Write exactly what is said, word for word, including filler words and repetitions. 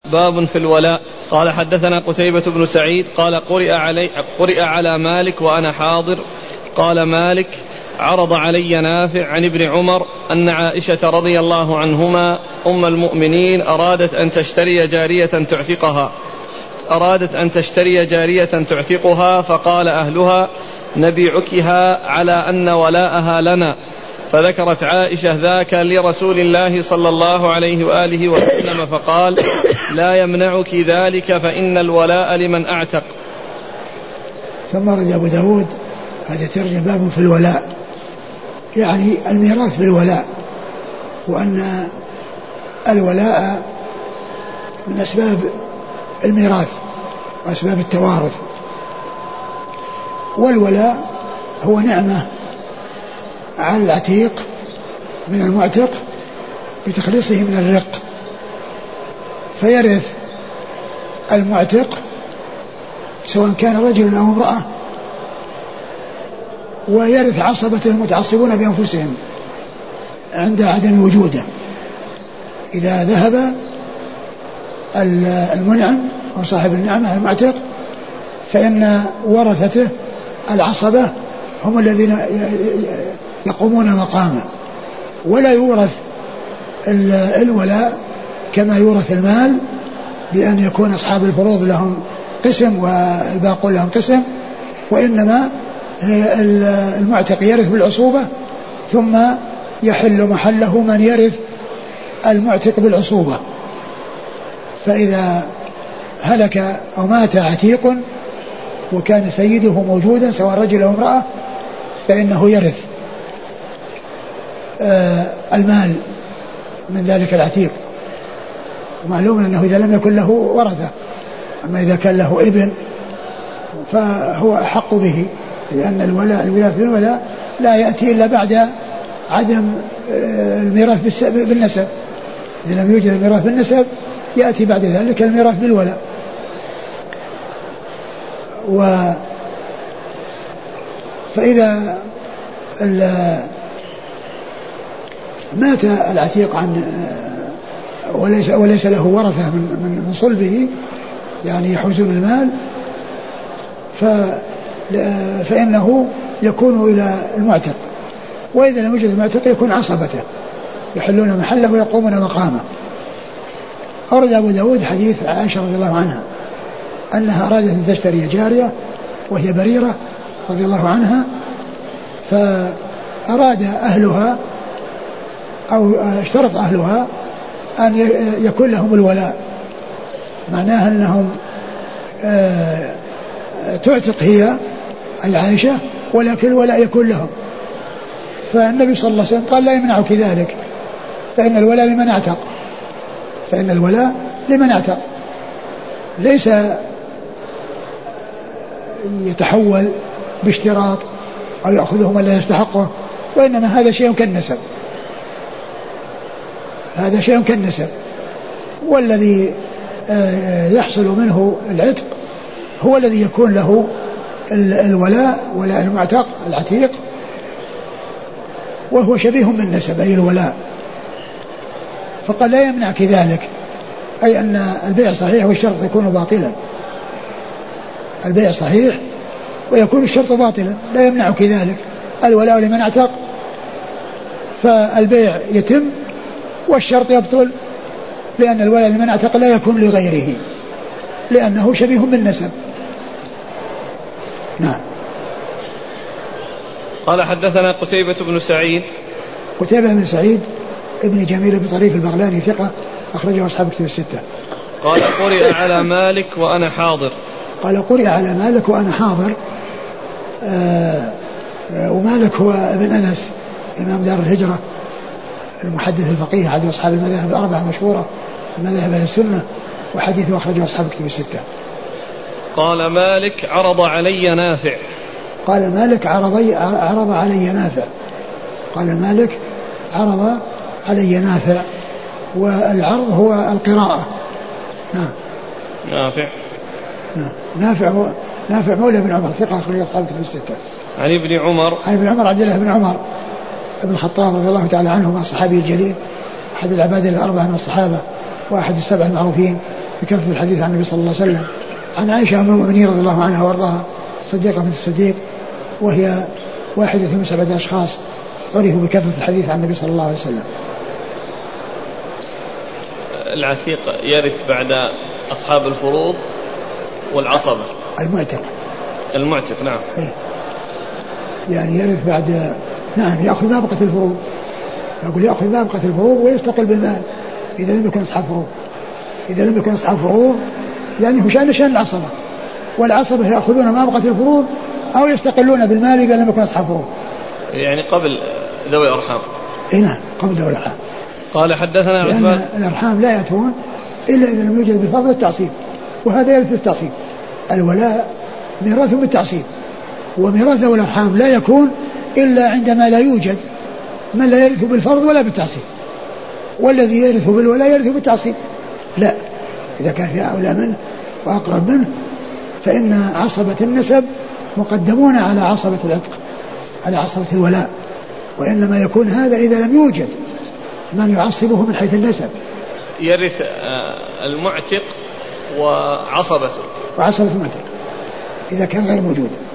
باب في الولاء. قال حدثنا قتيبة بن سعيد قال قرئ علي قرئ على مالك وأنا حاضر. قال مالك عرض علي نافع عن ابن عمر أن عائشة رضي الله عنهما أم المؤمنين أرادت أن تشتري جارية تعتقها أرادت أن تشتري جارية تعتقها فقال أهلها نبيعكها على أن ولاءها لنا. فذكرت عائشة ذاك لرسول الله صلى الله عليه وآله وسلم فقال لا يمنعك ذلك فإن الولاء لمن أعتق. ثم رد أبو داود هذا ترجم باب في الولاء، يعني الميراث بالولاء، وأن الولاء من أسباب الميراث وأسباب التوارث. والولاء هو نعمة على العتيق من المعتق بتخليصه من الرق، فيرث المعتق سواء كان رجل أو امرأة، ويرث عصبته المتعصبون بأنفسهم عند عدم وجوده. إذا ذهب المنعم أو صاحب النعمة المعتق فإن ورثته العصبة هم الذين يقومون مقامه، ولا يورث الولاء كما يورث المال بأن يكون أصحاب الفروض لهم قسم والباقون لهم قسم، وإنما المعتق يرث بالعصوبة ثم يحل محله من يرث المعتق بالعصوبة. فإذا هلك أو مات عتيق وكان سيده موجودا سواء رجل أو امرأة فإنه يرث آه المال من ذلك العتيق، ومعلوم أنه إذا لم يكن له ورثة، أما إذا كان له ابن فهو أحق به، لأن الولاء الميراث بالولاء لا يأتي إلا بعد عدم الميراث بالنسب. إذا لم يوجد الميراث بالنسب يأتي بعد ذلك الميراث بالولاء. و فإذا مات العتيق عن وليس, وليس له ورثة من, من صلبه يعني يحوزون المال، ف فإنه يكون إلى المعتق، وإذا لم يوجد المعتق يكون عصبته يحلون محله ويقومون مقامه. أورد أبو داود حديث عائشة رضي الله عنها أنها أرادت أن تشتري جارية وهي بريرة رضي الله عنها، فأراد أهلها أو اشترط أهلها أن يكون لهم الولاء، معناها أنهم تعتق هي أي عائشة ولكن الولاء يكون لهم. فالنبي صلى الله عليه وسلم قال لا يمنعك ذلك فإن الولاء لمن اعتق، فإن الولاء لمن اعتق، ليس يتحول باشتراط أو يأخذه من لا يستحقه، وإنما هذا شيء كالنسب، هذا شيء كالنسب، والذي يحصل منه العتق هو الذي يكون له الولاء ولاء المعتق العتيق، وهو شبيه بالنسب أي الولاء. فقال لا يمنعك ذلك، أي أن البيع صحيح والشرط يكون باطلا، البيع صحيح ويكون الشرط باطلا، لا يمنعك ذلك، الولاء لمن اعتق فالبيع يتم والشرط يبطل، لأن الولاء لمن اعتق لا يكون لغيره لأنه شبيه بالنسب. نعم. قال حدثنا قتيبة بن سعيد. قتيبة بن سعيد ابن جميل بن طريف البغلاني ثقة أخرجه أصحاب كتب الستة. قال قرئ على مالك وأنا حاضر. قال قرئ على مالك وأنا حاضر. آه آه ومالك هو ابن أنس إمام دار الهجرة المحدث الفقيه أحد أصحاب المذاهب الأربعة المشهورة المذاهب أهل السنة، وحديثه أخرجه أصحاب كتب الستة. قال مالك عرض علي نافع. قال مالك عرض عرض علي نافع. قال مالك عرض علي نافع، والعرض هو القراءة. نعم. نافع. نعم. نافع نافع مولى بن عمر ثقة أخرجه أصحاب كتب الستة. عن ابن عمر. عن ابن عمر عبد الله بن عمر ابن الخطاب رضي الله تعالى عنهما الصحابي الجليل أحد العباد الأربعة من الصحابة وأحد السبع المعروفين بكثرة الحديث عن النبي صلى الله عليه وسلم. عن عائشة أم المؤمنين رضي الله عنها وارضاها الصديقة بنت الصديق، وهي واحدة من سبعة أشخاص عرفوا بكثرة الحديث عن النبي صلى الله عليه وسلم. العتيق يرث بعد أصحاب الفروض والعصبة. المعتق المعتق نعم. إيه؟ يعني يرث بعد، نعم، يأخذ ما بقت الفروض، يقول يأخذ ما بقت الفروض ويستقل بالمال إذا لم يكن أصحاب فروض. إذا لم يكن أصحاب فروض يعني هو شأن شأن العصبة، والعصبة يأخذون ما بقت الفروض أو يستقلون بالمال إذا لم يكن أصحاب فروض، يعني قبل ذوي الأرحام. إيه نعم، قبل ذوي الأرحام. قال حدثنا لأن الأرحام لا يأتون إلا إذا لم يوجد بالفضل والتعصيب، وهذا يرث بالتعصيب. الولاء ميراث بالتعصيب، وميراث ذوي الأرحام لا يكون إلا عندما لا يوجد من لا يرث بالفرض ولا بالتعصيب، والذي يرث بالولاء يرث بالتعصيب. لا، إذا كان في أولى منه وأقرب منه فإن عصبة النسب مقدمون على عصبة العتق، على عصبة الولاء، وإنما يكون هذا إذا لم يوجد من يعصبه من حيث النسب. يرث المعتق وعصبته، وعصبة المعتق إذا كان غير موجود.